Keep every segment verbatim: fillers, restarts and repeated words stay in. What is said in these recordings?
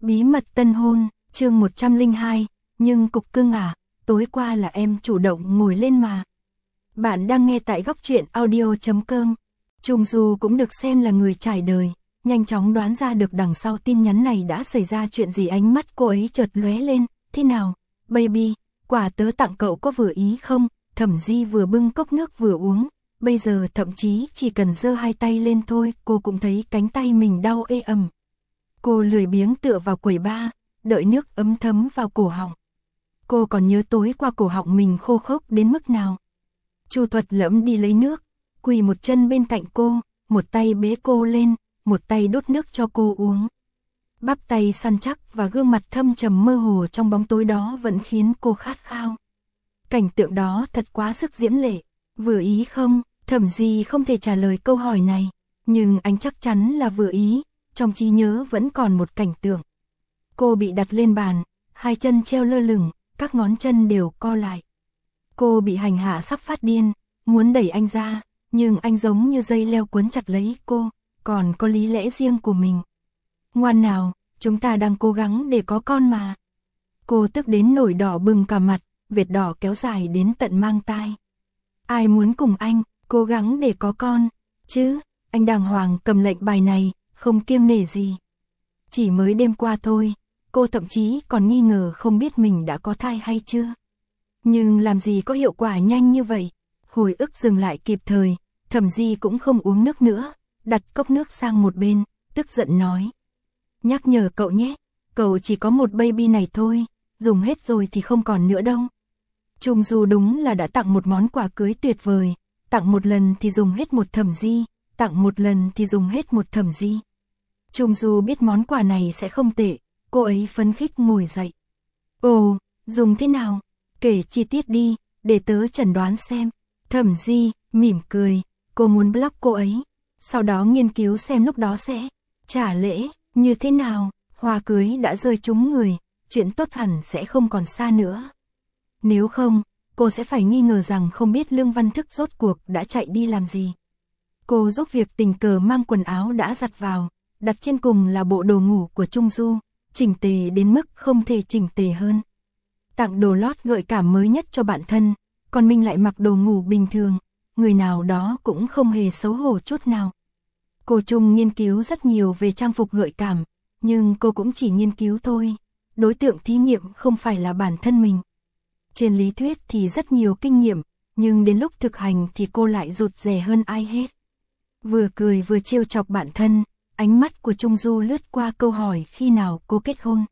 Bí mật tân hôn, chương một trăm lẻ hai, nhưng cục cưng à, tối qua là em chủ động ngồi lên mà. Bạn đang nghe tại góc truyện audio chấm com. Trung Du cũng được xem là người trải đời, nhanh chóng đoán ra được đằng sau tin nhắn này đã xảy ra chuyện gì. Ánh mắt cô ấy chợt lóe lên, thế nào, baby, quà tớ tặng cậu có vừa ý không? Thẩm Di vừa bưng cốc nước vừa uống, bây giờ thậm chí chỉ cần giơ hai tay lên thôi, cô cũng thấy cánh tay mình đau ê ẩm. Cô lười biếng tựa vào quầy bar, đợi nước ấm thấm vào cổ họng. Cô còn nhớ tối qua cổ họng mình khô khốc đến mức nào. Chu Thuật lẫm đi lấy nước, quỳ một chân bên cạnh cô, một tay bế cô lên, một tay đút nước cho cô uống. Bắp tay săn chắc và gương mặt thâm trầm mơ hồ trong bóng tối đó vẫn khiến cô khát khao. Cảnh tượng đó thật quá sức diễm lệ. Vừa ý không? Thẩm Di không thể trả lời câu hỏi này, nhưng anh chắc chắn là vừa ý. Trong trí nhớ vẫn còn một cảnh tượng. Cô bị đặt lên bàn, hai chân treo lơ lửng, các ngón chân đều co lại. Cô bị hành hạ sắp phát điên, muốn đẩy anh ra, nhưng anh giống như dây leo quấn chặt lấy cô, còn có lý lẽ riêng của mình. Ngoan nào, chúng ta đang cố gắng để có con mà. Cô tức đến nổi đỏ bừng cả mặt, vệt đỏ kéo dài đến tận mang tai. Ai muốn cùng anh, cố gắng để có con, chứ, anh đàng hoàng cầm lệnh bài này, không kiêng nể gì. Chỉ mới đêm qua thôi, cô thậm chí còn nghi ngờ không biết mình đã có thai hay chưa. Nhưng làm gì có hiệu quả nhanh như vậy. Hồi ức dừng lại kịp thời, Thẩm Di cũng không uống nước nữa, đặt cốc nước sang một bên, tức giận nói. Nhắc nhở cậu nhé, cậu chỉ có một baby này thôi, dùng hết rồi thì không còn nữa đâu. Trung Du đúng là đã tặng một món quà cưới tuyệt vời, tặng một lần thì dùng hết một Thẩm Di, tặng một lần thì dùng hết một Thẩm Di. Trung Du biết món quà này sẽ không tệ, cô ấy phấn khích ngồi dậy. Ồ, dùng thế nào? Kể chi tiết đi, để tớ chẩn đoán xem. Thẩm Di mỉm cười, cô muốn block cô ấy, sau đó nghiên cứu xem lúc đó sẽ trả lễ như thế nào. Hoa cưới đã rơi trúng người, chuyện tốt hẳn sẽ không còn xa nữa. Nếu không, cô sẽ phải nghi ngờ rằng không biết Lương Văn Thức rốt cuộc đã chạy đi làm gì. Cô giúp việc tình cờ mang quần áo đã giặt vào, đặt trên cùng là bộ đồ ngủ của Trung Du, chỉnh tề đến mức không thể chỉnh tề hơn. Tặng đồ lót gợi cảm mới nhất cho bạn thân, còn mình lại mặc đồ ngủ bình thường, người nào đó cũng không hề xấu hổ chút nào. Cô Trung nghiên cứu rất nhiều về trang phục gợi cảm, nhưng cô cũng chỉ nghiên cứu thôi, đối tượng thí nghiệm không phải là bản thân mình. Trên lý thuyết thì rất nhiều kinh nghiệm, nhưng đến lúc thực hành thì cô lại rụt rè hơn ai hết. Vừa cười vừa trêu chọc bạn thân, ánh mắt của Trung Du lướt qua câu hỏi khi nào cô kết hôn.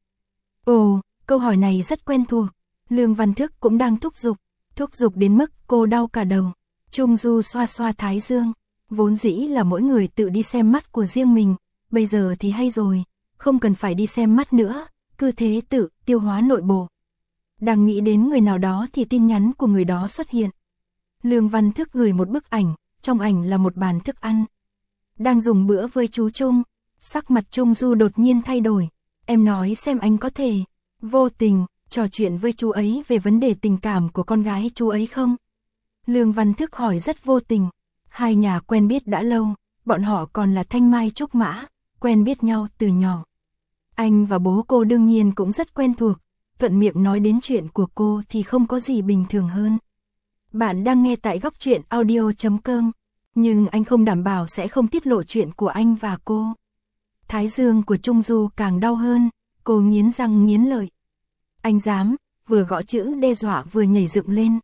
Ồ, câu hỏi này rất quen thuộc, Lương Văn Thức cũng đang thúc giục, thúc giục đến mức cô đau cả đầu. Trung Du xoa xoa thái dương, vốn dĩ là mỗi người tự đi xem mắt của riêng mình, bây giờ thì hay rồi, không cần phải đi xem mắt nữa, cứ thế tự tiêu hóa nội bộ. Đang nghĩ đến người nào đó thì tin nhắn của người đó xuất hiện. Lương Văn Thức gửi một bức ảnh, trong ảnh là một bàn thức ăn. Đang dùng bữa với chú Trung, sắc mặt Trung Du đột nhiên thay đổi. Em nói xem anh có thể vô tình trò chuyện với chú ấy về vấn đề tình cảm của con gái chú ấy không? Lương Văn Thức hỏi rất vô tình. Hai nhà quen biết đã lâu, bọn họ còn là thanh mai trúc mã, quen biết nhau từ nhỏ. Anh và bố cô đương nhiên cũng rất quen thuộc, thuận miệng nói đến chuyện của cô thì không có gì bình thường hơn. Bạn đang nghe tại góc truyện audio chấm com, nhưng anh không đảm bảo sẽ không tiết lộ chuyện của anh và cô. Thái dương của Trung Du càng đau hơn, cô nghiến răng nghiến lợi. Anh dám, vừa gõ chữ đe dọa vừa nhảy dựng lên.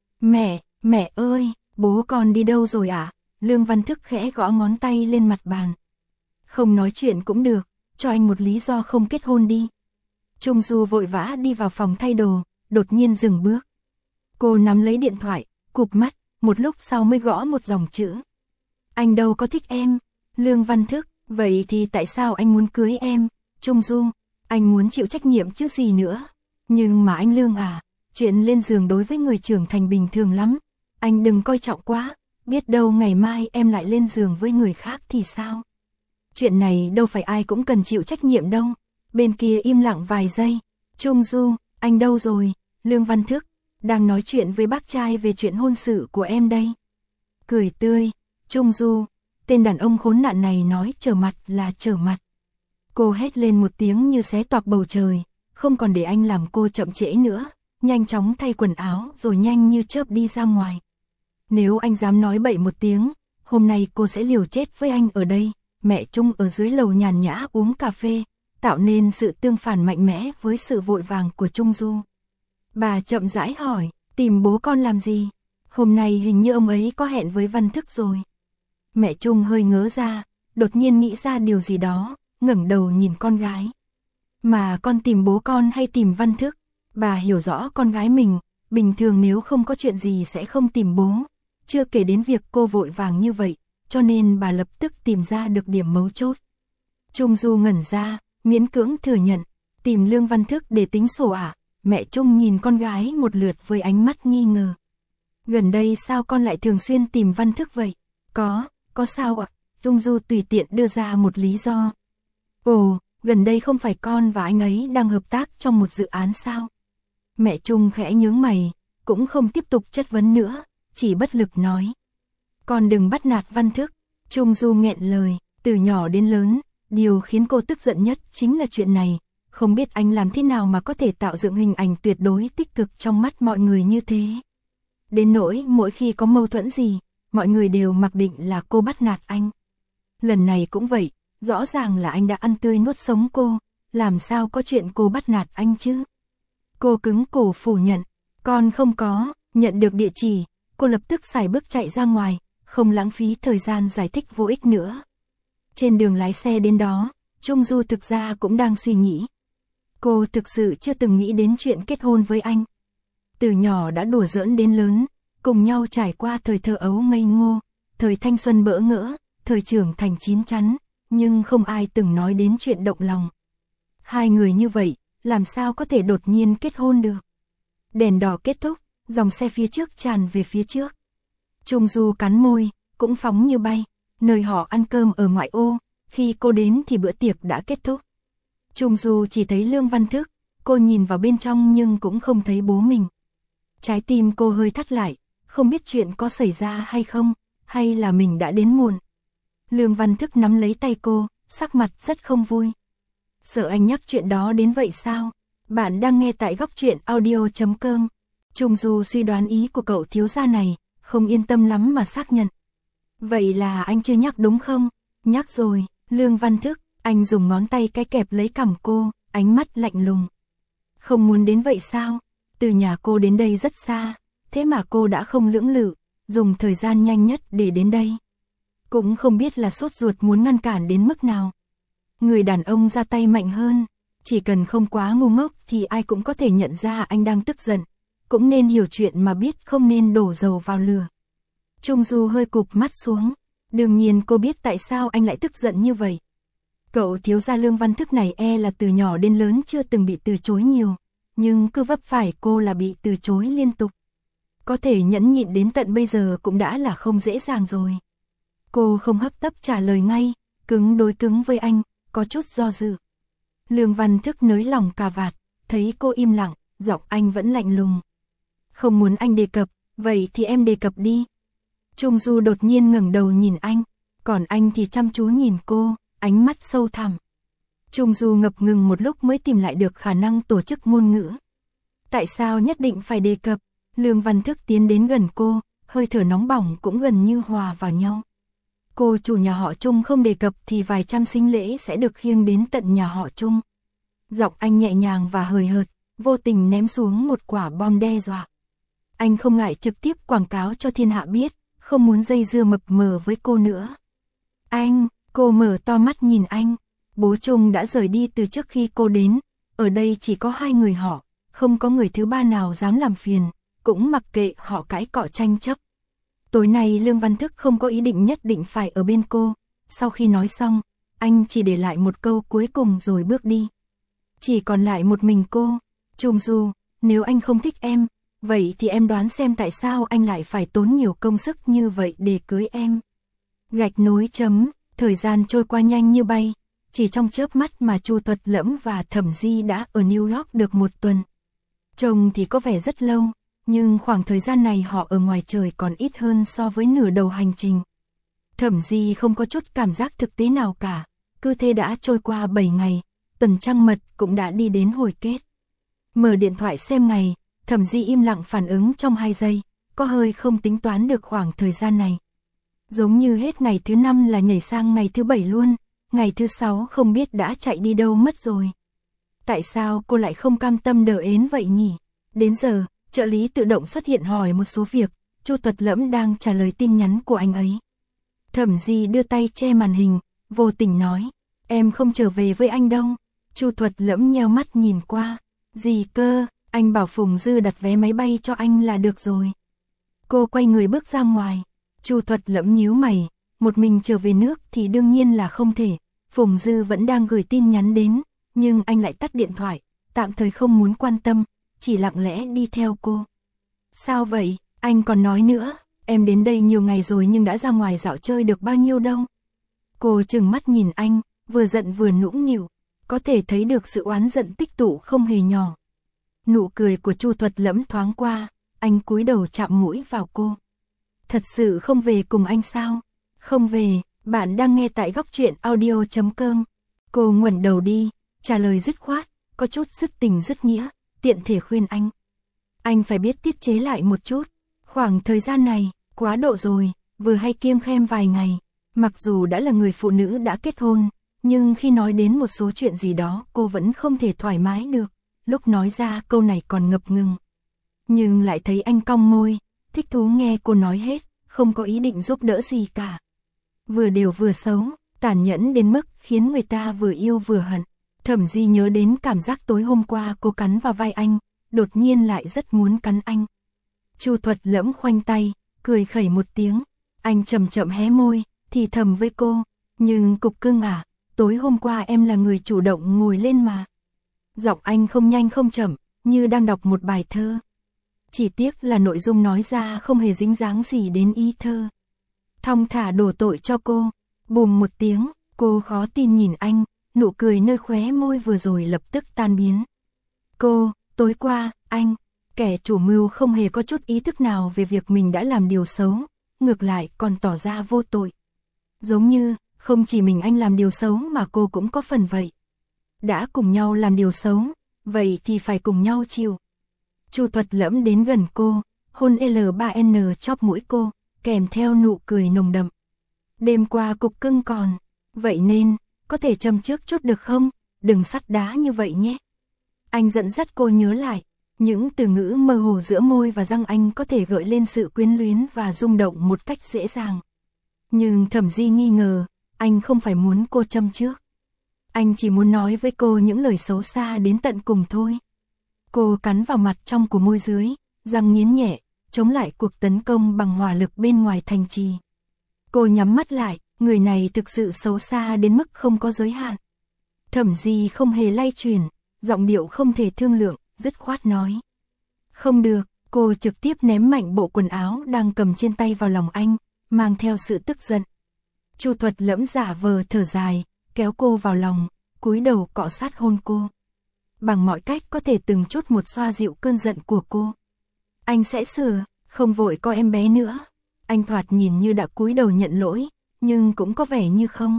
Mẹ, mẹ ơi, bố con đi đâu rồi ạ? À? Lương Văn Thức khẽ gõ ngón tay lên mặt bàn. Không nói chuyện cũng được, cho anh một lý do không kết hôn đi. Trung Du vội vã đi vào phòng thay đồ, đột nhiên dừng bước. Cô nắm lấy điện thoại, cụp mắt, một lúc sau mới gõ một dòng chữ. Anh đâu có thích em. Lương Văn Thức, vậy thì tại sao anh muốn cưới em? Trung Du, anh muốn chịu trách nhiệm chứ gì nữa. Nhưng mà anh Lương à, chuyện lên giường đối với người trưởng thành bình thường lắm. Anh đừng coi trọng quá, biết đâu ngày mai em lại lên giường với người khác thì sao? Chuyện này đâu phải ai cũng cần chịu trách nhiệm đâu. Bên kia im lặng vài giây. Trung Du, anh đâu rồi? Lương Văn Thức, đang nói chuyện với bác trai về chuyện hôn sự của em đây. Cười tươi, Trung Du, tên đàn ông khốn nạn này nói trở mặt là trở mặt. Cô hét lên một tiếng như xé toạc bầu trời, không còn để anh làm cô chậm trễ nữa, nhanh chóng thay quần áo rồi nhanh như chớp đi ra ngoài. Nếu anh dám nói bậy một tiếng, hôm nay cô sẽ liều chết với anh ở đây. Mẹ Trung ở dưới lầu nhàn nhã uống cà phê, tạo nên sự tương phản mạnh mẽ với sự vội vàng của Trung Du. Bà chậm rãi hỏi, tìm bố con làm gì? Hôm nay hình như ông ấy có hẹn với Văn Thức rồi. Mẹ Trung hơi ngớ ra, đột nhiên nghĩ ra điều gì đó, ngẩng đầu nhìn con gái. Mà con tìm bố con hay tìm Văn Thức? Bà hiểu rõ con gái mình, bình thường nếu không có chuyện gì sẽ không tìm bố. Chưa kể đến việc cô vội vàng như vậy, cho nên bà lập tức tìm ra được điểm mấu chốt. Trung Du ngẩn ra, miễn cưỡng thừa nhận, tìm Lương Văn Thức để tính sổ à? Mẹ Trung nhìn con gái một lượt với ánh mắt nghi ngờ. Gần đây sao con lại thường xuyên tìm Văn Thức vậy? Có, có sao ạ? Trung Du tùy tiện đưa ra một lý do. Ồ, gần đây không phải con và anh ấy đang hợp tác trong một dự án sao? Mẹ Trung khẽ nhướng mày, cũng không tiếp tục chất vấn nữa, chỉ bất lực nói. Con đừng bắt nạt Văn Thức. Trung Du nghẹn lời, từ nhỏ đến lớn, điều khiến cô tức giận nhất chính là chuyện này. Không biết anh làm thế nào mà có thể tạo dựng hình ảnh tuyệt đối tích cực trong mắt mọi người như thế. Đến nỗi mỗi khi có mâu thuẫn gì, mọi người đều mặc định là cô bắt nạt anh. Lần này cũng vậy, rõ ràng là anh đã ăn tươi nuốt sống cô, làm sao có chuyện cô bắt nạt anh chứ? Cô cứng cổ phủ nhận, con không có, nhận được địa chỉ, cô lập tức xài bước chạy ra ngoài, không lãng phí thời gian giải thích vô ích nữa. Trên đường lái xe đến đó, Trung Du thực ra cũng đang suy nghĩ. Cô thực sự chưa từng nghĩ đến chuyện kết hôn với anh. Từ nhỏ đã đùa giỡn đến lớn, cùng nhau trải qua thời thơ ấu ngây ngô, thời thanh xuân bỡ ngỡ, thời trưởng thành chín chắn, nhưng không ai từng nói đến chuyện động lòng. Hai người như vậy, làm sao có thể đột nhiên kết hôn được? Đèn đỏ kết thúc, dòng xe phía trước tràn về phía trước. Trung Du cắn môi, cũng phóng như bay, nơi họ ăn cơm ở ngoại ô, khi cô đến thì bữa tiệc đã kết thúc. Trung Du chỉ thấy Lương Văn Thức, cô nhìn vào bên trong nhưng cũng không thấy bố mình. Trái tim cô hơi thắt lại, không biết chuyện có xảy ra hay không, hay là mình đã đến muộn. Lương Văn Thức nắm lấy tay cô, sắc mặt rất không vui. Sợ anh nhắc chuyện đó đến vậy sao? Bạn đang nghe tại góc truyện audio chấm com. Trung Du suy đoán ý của cậu thiếu gia này, không yên tâm lắm mà xác nhận. Vậy là anh chưa nhắc đúng không? Nhắc rồi, Lương Văn Thức, anh dùng ngón tay cái kẹp lấy cằm cô, ánh mắt lạnh lùng. Không muốn đến vậy sao? Từ nhà cô đến đây rất xa, thế mà cô đã không lưỡng lự, dùng thời gian nhanh nhất để đến đây. Cũng không biết là sốt ruột muốn ngăn cản đến mức nào. Người đàn ông ra tay mạnh hơn, chỉ cần không quá ngu ngốc thì ai cũng có thể nhận ra anh đang tức giận, cũng nên hiểu chuyện mà biết không nên đổ dầu vào lửa. Trung Du hơi cụp mắt xuống, đương nhiên cô biết tại sao anh lại tức giận như vậy. Cậu thiếu gia Lương Văn Thức này e là từ nhỏ đến lớn chưa từng bị từ chối nhiều, nhưng cứ vấp phải cô là bị từ chối liên tục. Có thể nhẫn nhịn đến tận bây giờ cũng đã là không dễ dàng rồi. Cô không hấp tấp trả lời ngay, cứng đối cứng với anh, có chút do dự. Lương Văn Thức nới lỏng cà vạt, thấy cô im lặng, giọng anh vẫn lạnh lùng. Không muốn anh đề cập, vậy thì em đề cập đi. Trung Du đột nhiên ngẩng đầu nhìn anh, còn anh thì chăm chú nhìn cô, ánh mắt sâu thẳm. Trung Du ngập ngừng một lúc mới tìm lại được khả năng tổ chức ngôn ngữ. Tại sao nhất định phải đề cập? Lương Văn Thức tiến đến gần cô, hơi thở nóng bỏng cũng gần như hòa vào nhau. Cô chủ nhà họ Trung không đề cập thì vài trăm sinh lễ sẽ được khiêng đến tận nhà họ Trung. Giọng anh nhẹ nhàng và hời hợt, vô tình ném xuống một quả bom đe dọa. Anh không ngại trực tiếp quảng cáo cho thiên hạ biết, không muốn dây dưa mập mờ với cô nữa. Anh, cô mở to mắt nhìn anh. Bố Trung đã rời đi từ trước khi cô đến, ở đây chỉ có hai người họ, không có người thứ ba nào dám làm phiền, cũng mặc kệ họ cãi cọ tranh chấp. Tối nay Lương Văn Thức không có ý định nhất định phải ở bên cô, sau khi nói xong, anh chỉ để lại một câu cuối cùng rồi bước đi. Chỉ còn lại một mình cô. Trung Du, nếu anh không thích em, vậy thì em đoán xem tại sao anh lại phải tốn nhiều công sức như vậy để cưới em. Gạch nối chấm, thời gian trôi qua nhanh như bay, chỉ trong chớp mắt mà Chu Thuật Lẫm và Thẩm Di đã ở New York được một tuần. Trông thì có vẻ rất lâu, nhưng khoảng thời gian này họ ở ngoài trời còn ít hơn so với nửa đầu hành trình. Thẩm Di không có chút cảm giác thực tế nào cả, Cứ thế đã trôi qua bảy ngày, tuần trăng mật cũng đã đi đến hồi kết. Mở điện thoại xem ngày, Thẩm Di im lặng phản ứng trong hai giây, có hơi không tính toán được khoảng thời gian này. Giống như hết ngày thứ năm là nhảy sang ngày thứ bảy luôn, ngày thứ sáu không biết đã chạy đi đâu mất rồi. Tại sao cô lại không cam tâm đờ ến vậy nhỉ? Đến giờ, trợ lý tự động xuất hiện hỏi một số việc, Chu Thuật Lẫm đang trả lời tin nhắn của anh ấy. Thẩm Di đưa tay che màn hình, vô tình nói, em không trở về với anh đâu. Chu Thuật Lẫm nheo mắt nhìn qua, gì cơ, anh bảo Phùng Dư đặt vé máy bay cho anh là được rồi. Cô quay người bước ra ngoài, Chu Thuật Lẫm nhíu mày, một mình trở về nước thì đương nhiên là không thể, Phùng Dư vẫn đang gửi tin nhắn đến, nhưng anh lại tắt điện thoại, tạm thời không muốn quan tâm, chỉ lặng lẽ đi theo cô. Sao vậy, anh còn nói nữa, em đến đây nhiều ngày rồi nhưng đã ra ngoài dạo chơi được bao nhiêu đâu. Cô trừng mắt nhìn anh, vừa giận vừa nũng nịu, có thể thấy được sự oán giận tích tụ không hề nhỏ. Nụ cười của Chu Thuật Lẫm thoáng qua, anh cúi đầu chạm mũi vào cô. Thật sự không về cùng anh sao? Không về, bạn đang nghe tại góc truyện audio chấm com. Cô ngoảnh đầu đi, trả lời dứt khoát, có chút dứt tình dứt nghĩa, tiện thể khuyên anh. Anh phải biết tiết chế lại một chút, khoảng thời gian này, quá độ rồi, vừa hay kiêng khem vài ngày. Mặc dù đã là người phụ nữ đã kết hôn, nhưng khi nói đến một số chuyện gì đó cô vẫn không thể thoải mái được, lúc nói ra câu này còn ngập ngừng. Nhưng lại thấy anh cong môi, thích thú nghe cô nói hết, không có ý định giúp đỡ gì cả. Vừa điều vừa xấu, tàn nhẫn đến mức khiến người ta vừa yêu vừa hận. Thẩm Di nhớ đến cảm giác tối hôm qua cô cắn vào vai anh, đột nhiên lại rất muốn cắn anh. Chu Thuật Lẫm khoanh tay, cười khẩy một tiếng, anh chậm chậm hé môi, thì thầm với cô, nhưng Cục Cưng à, tối hôm qua em là người chủ động ngồi lên mà. Giọng anh không nhanh không chậm, như đang đọc một bài thơ. Chỉ tiếc là nội dung nói ra không hề dính dáng gì đến ý thơ. Thong thả đổ tội cho cô, bùm một tiếng, cô khó tin nhìn anh, nụ cười nơi khóe môi vừa rồi lập tức tan biến. Cô, tối qua, anh, kẻ chủ mưu không hề có chút ý thức nào về việc mình đã làm điều xấu, ngược lại còn tỏ ra vô tội. Giống như, không chỉ mình anh làm điều xấu mà cô cũng có phần vậy. Đã cùng nhau làm điều xấu, vậy thì phải cùng nhau chịu. Chu Thuật Lẫm đến gần cô, hôn L ba N chóp mũi cô, kèm theo nụ cười nồng đậm. Đêm qua Cục Cưng còn, vậy nên, có thể châm trước chút được không, đừng sắt đá như vậy nhé. Anh dẫn dắt cô nhớ lại, những từ ngữ mơ hồ giữa môi và răng anh có thể gợi lên sự quyến luyến và rung động một cách dễ dàng. Nhưng Thẩm Di nghi ngờ, anh không phải muốn cô châm trước. Anh chỉ muốn nói với cô những lời xấu xa đến tận cùng thôi. Cô cắn vào mặt trong của môi dưới, răng nghiến nhẹ, chống lại cuộc tấn công bằng hỏa lực bên ngoài thành trì. Cô nhắm mắt lại, người này thực sự xấu xa đến mức không có giới hạn. Thẩm Di không hề lay chuyển, giọng điệu không thể thương lượng, dứt khoát nói. Không được, cô trực tiếp ném mạnh bộ quần áo đang cầm trên tay vào lòng anh, mang theo sự tức giận. Chu Thuật Lẫm giả vờ thở dài, kéo cô vào lòng, cúi đầu cọ sát hôn cô. Bằng mọi cách có thể từng chút một xoa dịu cơn giận của cô. Anh sẽ sửa, không vội coi em bé nữa. Anh thoạt nhìn như đã cúi đầu nhận lỗi, nhưng cũng có vẻ như không.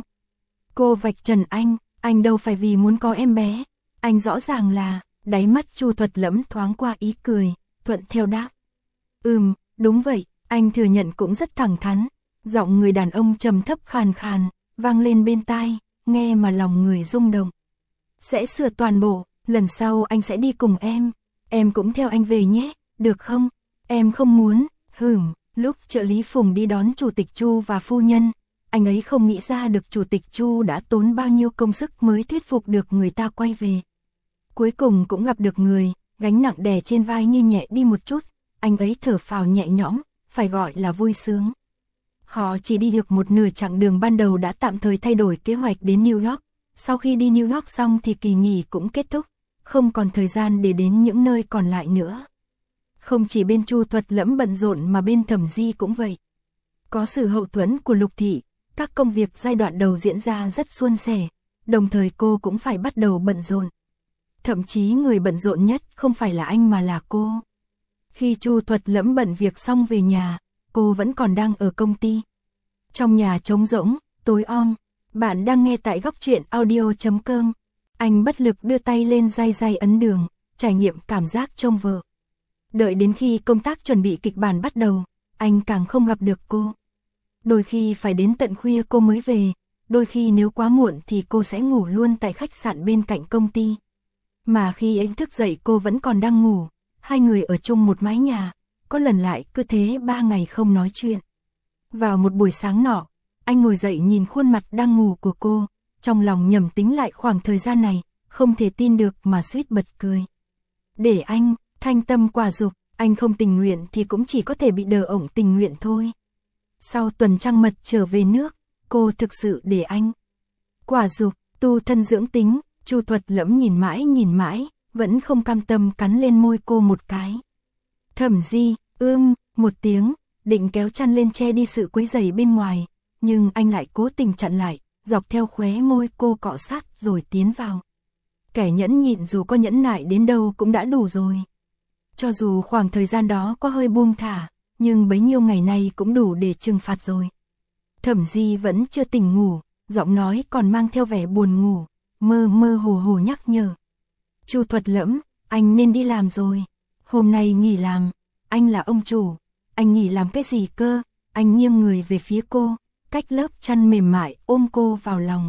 Cô vạch trần anh, anh đâu phải vì muốn có em bé. Anh rõ ràng là, đáy mắt Chu Thuật Lẫm thoáng qua ý cười, thuận theo đáp. Ừm, đúng vậy, anh thừa nhận cũng rất thẳng thắn. Giọng người đàn ông trầm thấp khàn khàn, vang lên bên tai, nghe mà lòng người rung động. Sẽ sửa toàn bộ, lần sau anh sẽ đi cùng em. Em cũng theo anh về nhé, được không? Em không muốn, hửm, lúc trợ lý Phùng đi đón Chủ tịch Chu và phu nhân, anh ấy không nghĩ ra được Chủ tịch Chu đã tốn bao nhiêu công sức mới thuyết phục được người ta quay về. Cuối cùng cũng gặp được người, gánh nặng đè trên vai như nhẹ đi một chút, anh ấy thở phào nhẹ nhõm, phải gọi là vui sướng. Họ chỉ đi được một nửa chặng đường ban đầu đã tạm thời thay đổi kế hoạch đến New York. Sau khi đi New York xong thì kỳ nghỉ cũng kết thúc, không còn thời gian để đến những nơi còn lại nữa. Không chỉ bên Chu Thuật Lẫm bận rộn mà bên Thẩm Di cũng vậy. Có sự hậu thuẫn của Lục Thị, các công việc giai đoạn đầu diễn ra rất suôn sẻ, đồng thời cô cũng phải bắt đầu bận rộn. Thậm chí người bận rộn nhất không phải là anh mà là cô. Khi Chu Thuật Lẫm bận việc xong về nhà, cô vẫn còn đang ở công ty. Trong nhà trống rỗng, tối om, Bạn đang nghe tại góc truyện audio chấm com. Anh bất lực đưa tay lên day day ấn đường, trải nghiệm cảm giác trông vợ. Đợi đến khi công tác chuẩn bị kịch bản bắt đầu, anh càng không gặp được cô. Đôi khi phải đến tận khuya cô mới về, đôi khi nếu quá muộn thì cô sẽ ngủ luôn tại khách sạn bên cạnh công ty. Mà khi anh thức dậy cô vẫn còn đang ngủ, hai người ở chung một mái nhà, có lần lại cứ thế ba ngày không nói chuyện. Vào một buổi sáng nọ, anh ngồi dậy nhìn khuôn mặt đang ngủ của cô, trong lòng nhầm tính lại khoảng thời gian này, không thể tin được mà suýt bật cười. Để anh, thanh tâm quả dục, anh không tình nguyện thì cũng chỉ có thể bị đờ ổng tình nguyện thôi. Sau tuần trăng mật trở về nước, cô thực sự để anh. Quả dục, tu thân dưỡng tính, Chu Thuật Lẫm nhìn mãi nhìn mãi, vẫn không cam tâm cắn lên môi cô một cái. Thẩm Di, ưm, một tiếng, định kéo chăn lên che đi sự quấy rầy bên ngoài, nhưng anh lại cố tình chặn lại, dọc theo khóe môi cô cọ sát rồi tiến vào. Kẻ nhẫn nhịn dù có nhẫn nại đến đâu cũng đã đủ rồi. Cho dù khoảng thời gian đó có hơi buông thả, nhưng bấy nhiêu ngày nay cũng đủ để trừng phạt rồi. Thẩm Di vẫn chưa tỉnh ngủ, giọng nói còn mang theo vẻ buồn ngủ, mơ mơ hồ hồ nhắc nhở. Chu Thuật Lẫm, anh nên đi làm rồi. Hôm nay nghỉ làm, anh là ông chủ. Anh nghỉ làm cái gì cơ? Anh nghiêng người về phía cô, cách lớp chăn mềm mại ôm cô vào lòng.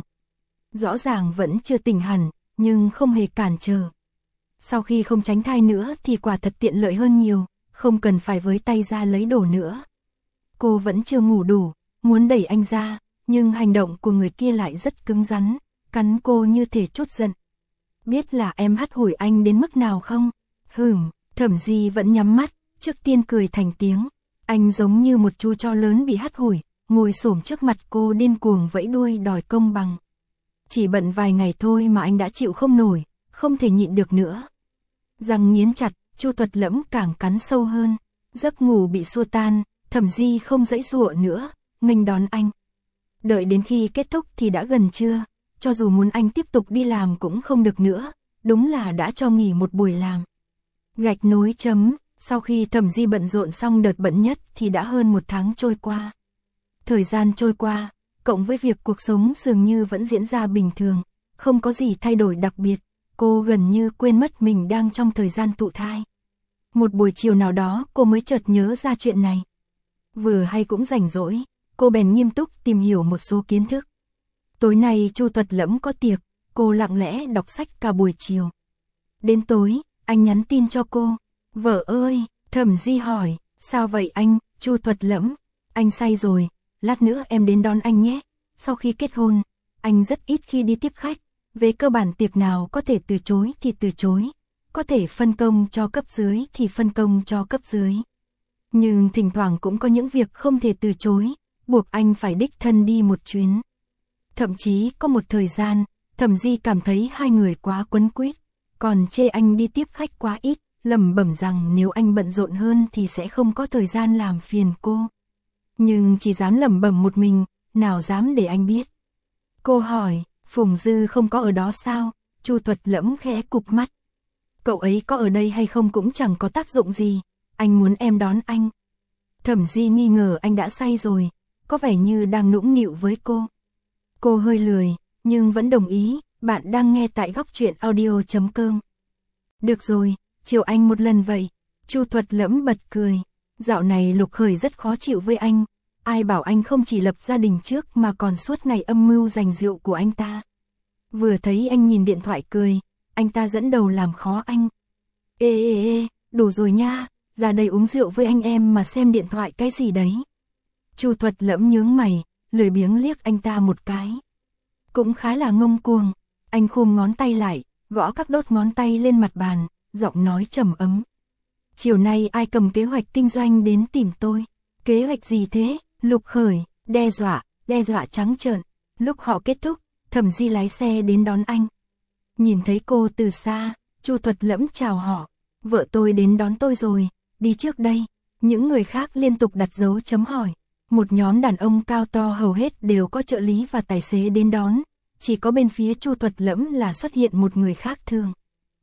Rõ ràng vẫn chưa tỉnh hẳn, nhưng không hề cản trở. Sau khi không tránh thai nữa thì quả thật tiện lợi hơn nhiều, không cần phải với tay ra lấy đồ nữa. Cô vẫn chưa ngủ đủ, muốn đẩy anh ra, nhưng hành động của người kia lại rất cứng rắn, cắn cô như thể trút giận. Biết là em hắt hủi anh đến mức nào không? Hửm, Thẩm Di vẫn nhắm mắt, trước tiên cười thành tiếng. Anh giống như một chú chó lớn bị hắt hủi, ngồi xổm trước mặt cô điên cuồng vẫy đuôi đòi công bằng. Chỉ bận vài ngày thôi mà anh đã chịu không nổi, không thể nhịn được nữa. Răng nghiến chặt, Chu Thuật Lẫm càng cắn sâu hơn, giấc ngủ bị xua tan, Thẩm Di không giãy giụa nữa, nghênh đón anh. Đợi đến khi kết thúc thì đã gần trưa, cho dù muốn anh tiếp tục đi làm cũng không được nữa, đúng là đã cho nghỉ một buổi làm. Gạch nối chấm, sau khi Thẩm Di bận rộn xong đợt bận nhất thì đã hơn một tháng trôi qua. Thời gian trôi qua, cộng với việc cuộc sống dường như vẫn diễn ra bình thường, không có gì thay đổi đặc biệt, cô gần như quên mất mình đang trong thời gian thụ thai. Một buổi chiều nào đó cô mới chợt nhớ ra chuyện này. Vừa hay cũng rảnh rỗi, cô bèn nghiêm túc tìm hiểu một số kiến thức. Tối nay Chu Thuật Lẫm có tiệc, cô lặng lẽ đọc sách cả buổi chiều. Đến tối, anh nhắn tin cho cô. Vợ ơi, Thẩm Di hỏi, sao vậy anh? Chu Thuật Lẫm, anh say rồi, lát nữa em đến đón anh nhé. Sau khi kết hôn, anh rất ít khi đi tiếp khách, về cơ bản tiệc nào có thể từ chối thì từ chối, có thể phân công cho cấp dưới thì phân công cho cấp dưới. Nhưng thỉnh thoảng cũng có những việc không thể từ chối, buộc anh phải đích thân đi một chuyến. Thậm chí có một thời gian, Thẩm Di cảm thấy hai người quá quấn quýt, còn chê anh đi tiếp khách quá ít, lẩm bẩm rằng nếu anh bận rộn hơn thì sẽ không có thời gian làm phiền cô. Nhưng chỉ dám lẩm bẩm một mình, nào dám để anh biết. Cô hỏi, Phùng Dư không có ở đó sao? Chu Thuật Lẫm khẽ cụp mắt. Cậu ấy có ở đây hay không cũng chẳng có tác dụng gì, anh muốn em đón anh. Thẩm Di nghi ngờ anh đã say rồi, có vẻ như đang nũng nịu với cô. Cô hơi lười, nhưng vẫn đồng ý, bạn đang nghe tại góc truyện audio chấm com. Được rồi, chiều anh một lần vậy. Chu Thuật Lẫm bật cười. Dạo này Lục Khởi rất khó chịu với anh. Ai bảo anh không chỉ lập gia đình trước mà còn suốt ngày âm mưu giành rượu của anh ta. Vừa thấy anh nhìn điện thoại cười, anh ta dẫn đầu làm khó anh. Ê ê ê, đủ rồi nha, ra đây uống rượu với anh em mà xem điện thoại cái gì đấy. Chu Thuật Lẫm nhướng mày, lười biếng liếc anh ta một cái. Cũng khá là ngông cuồng, anh khum ngón tay lại, gõ các đốt ngón tay lên mặt bàn, giọng nói trầm ấm. Chiều nay ai cầm kế hoạch kinh doanh đến tìm tôi? Kế hoạch gì thế? Lục Khởi, đe dọa, đe dọa trắng trợn. Lúc họ kết thúc, Thẩm Di lái xe đến đón anh. Nhìn thấy cô từ xa, Chu Thuật Lẫm chào họ. Vợ tôi đến đón tôi rồi, đi trước đây. Những người khác liên tục đặt dấu chấm hỏi. Một nhóm đàn ông cao to hầu hết đều có trợ lý và tài xế đến đón. Chỉ có bên phía Chu Thuật Lẫm là xuất hiện một người khác thường.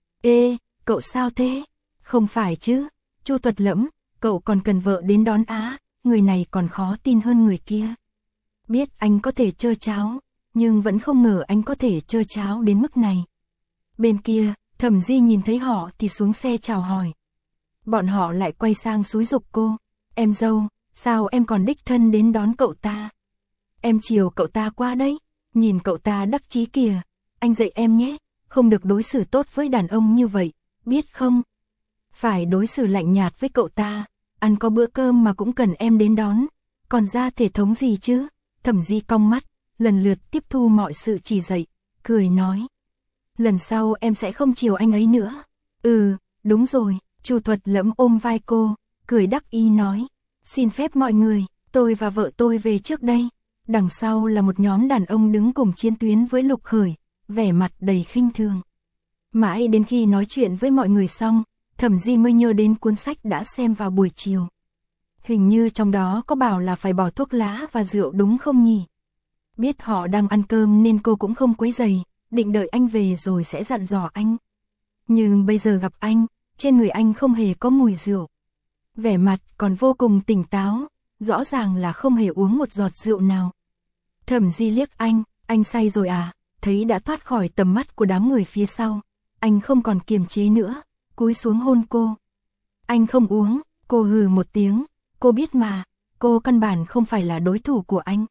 Ê, cậu sao thế? Không phải chứ, Chu Thuật Lẫm, cậu còn cần vợ đến đón á, người này còn khó tin hơn người kia. Biết anh có thể trơ cháo, nhưng vẫn không ngờ anh có thể trơ tráo đến mức này. Bên kia, Thẩm Di nhìn thấy họ thì xuống xe chào hỏi. Bọn họ lại quay sang xúi giục cô, em dâu, sao em còn đích thân đến đón cậu ta? Em chiều cậu ta qua đấy, nhìn cậu ta đắc chí kìa, anh dạy em nhé, không được đối xử tốt với đàn ông như vậy, biết không? Phải đối xử lạnh nhạt với cậu ta, ăn có bữa cơm mà cũng cần em đến đón, còn ra thể thống gì chứ? Thẩm Di cong mắt, lần lượt tiếp thu mọi sự chỉ dạy, cười nói. Lần sau em sẽ không chiều anh ấy nữa. Ừ, đúng rồi, Chu Thuật Lẫm ôm vai cô, cười đắc ý nói. Xin phép mọi người, tôi và vợ tôi về trước đây. Đằng sau là một nhóm đàn ông đứng cùng chiến tuyến với Lục Khởi, vẻ mặt đầy khinh thường. Mãi đến khi nói chuyện với mọi người xong, Thẩm Di mới nhớ đến cuốn sách đã xem vào buổi chiều. Hình như trong đó có bảo là phải bỏ thuốc lá và rượu đúng không nhỉ? Biết họ đang ăn cơm nên cô cũng không quấy rầy, định đợi anh về rồi sẽ dặn dò anh. Nhưng bây giờ gặp anh, trên người anh không hề có mùi rượu. Vẻ mặt còn vô cùng tỉnh táo, rõ ràng là không hề uống một giọt rượu nào. Thẩm Di liếc anh, anh say rồi à? Thấy đã thoát khỏi tầm mắt của đám người phía sau, anh không còn kiềm chế nữa, cúi xuống hôn cô. Anh không uống, cô hừ một tiếng, cô biết mà, cô căn bản không phải là đối thủ của anh.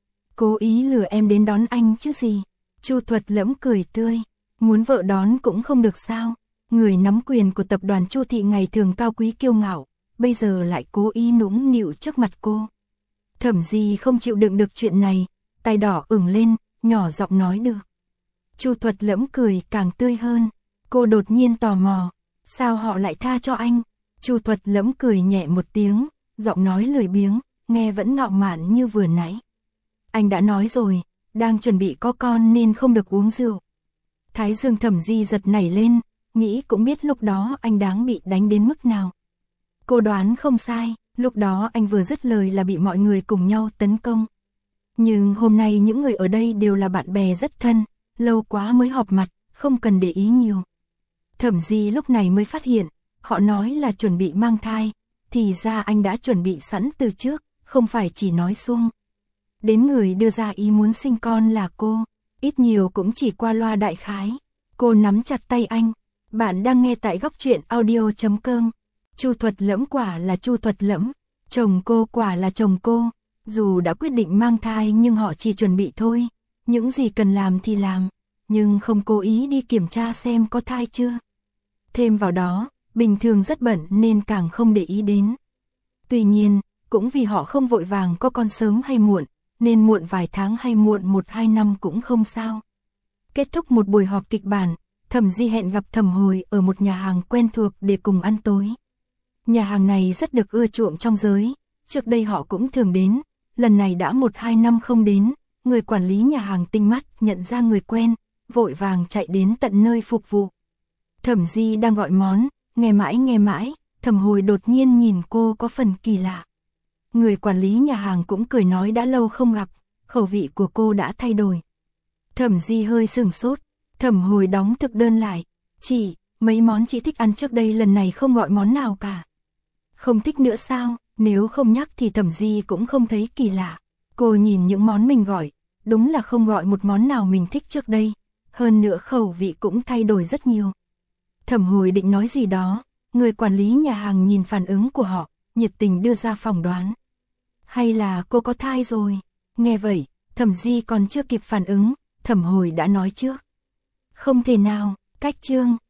Cố ý lừa em đến đón anh chứ gì. Chu Thuật Lẫm cười tươi, muốn vợ đón cũng không được sao? Người nắm quyền của tập đoàn Chu thị ngày thường cao quý kiêu ngạo, bây giờ lại cố ý nũng nịu trước mặt cô. Thẩm Di không chịu đựng được chuyện này, tay đỏ ửng lên, nhỏ giọng nói được. Chu Thuật Lẫm cười càng tươi hơn, cô đột nhiên tò mò, sao họ lại tha cho anh? Chu Thuật Lẫm cười nhẹ một tiếng, giọng nói lười biếng, nghe vẫn ngạo mạn như vừa nãy. Anh đã nói rồi, đang chuẩn bị có con nên không được uống rượu. Thái dương Thẩm Di giật nảy lên, nghĩ cũng biết lúc đó anh đáng bị đánh đến mức nào. Cô đoán không sai, lúc đó anh vừa dứt lời là bị mọi người cùng nhau tấn công. Nhưng hôm nay những người ở đây đều là bạn bè rất thân, lâu quá mới họp mặt, không cần để ý nhiều. Thẩm Di lúc này mới phát hiện, họ nói là chuẩn bị mang thai, thì ra anh đã chuẩn bị sẵn từ trước, không phải chỉ nói suông. Đến người đưa ra ý muốn sinh con là cô, ít nhiều cũng chỉ qua loa đại khái. Cô nắm chặt tay anh, bạn đang nghe tại góc truyện audio chấm com. Chu Thuật Lẫm quả là Chu Thuật Lẫm, chồng cô quả là chồng cô, dù đã quyết định mang thai nhưng họ chỉ chuẩn bị thôi, những gì cần làm thì làm, nhưng không cố ý đi kiểm tra xem có thai chưa. Thêm vào đó, bình thường rất bận nên càng không để ý đến. Tuy nhiên, cũng vì họ không vội vàng có con sớm hay muộn, nên muộn vài tháng hay muộn một hai năm cũng không sao. Kết thúc một buổi họp kịch bản, Thẩm Di hẹn gặp Thẩm Hồi ở một nhà hàng quen thuộc để cùng ăn tối. Nhà hàng này rất được ưa chuộng trong giới, trước đây họ cũng thường đến, lần này đã một hai năm không đến, người quản lý nhà hàng tinh mắt nhận ra người quen, vội vàng chạy đến tận nơi phục vụ. Thẩm Di đang gọi món, nghe mãi nghe mãi, Thẩm Hồi đột nhiên nhìn cô có phần kỳ lạ. Người quản lý nhà hàng cũng cười nói đã lâu không gặp, khẩu vị của cô đã thay đổi. Thẩm Di hơi sửng sốt, Thẩm Hồi đóng thực đơn lại, chị, mấy món chị thích ăn trước đây lần này không gọi món nào cả. Không thích nữa sao? Nếu không nhắc thì Thẩm Di cũng không thấy kỳ lạ. Cô nhìn những món mình gọi, đúng là không gọi một món nào mình thích trước đây, hơn nữa khẩu vị cũng thay đổi rất nhiều. Thẩm Hồi định nói gì đó, người quản lý nhà hàng nhìn phản ứng của họ, nhiệt tình đưa ra phỏng đoán. Hay là cô có thai rồi? Nghe vậy, Thẩm Di còn chưa kịp phản ứng, Thẩm Hồi đã nói trước. Không thể nào, cách chương.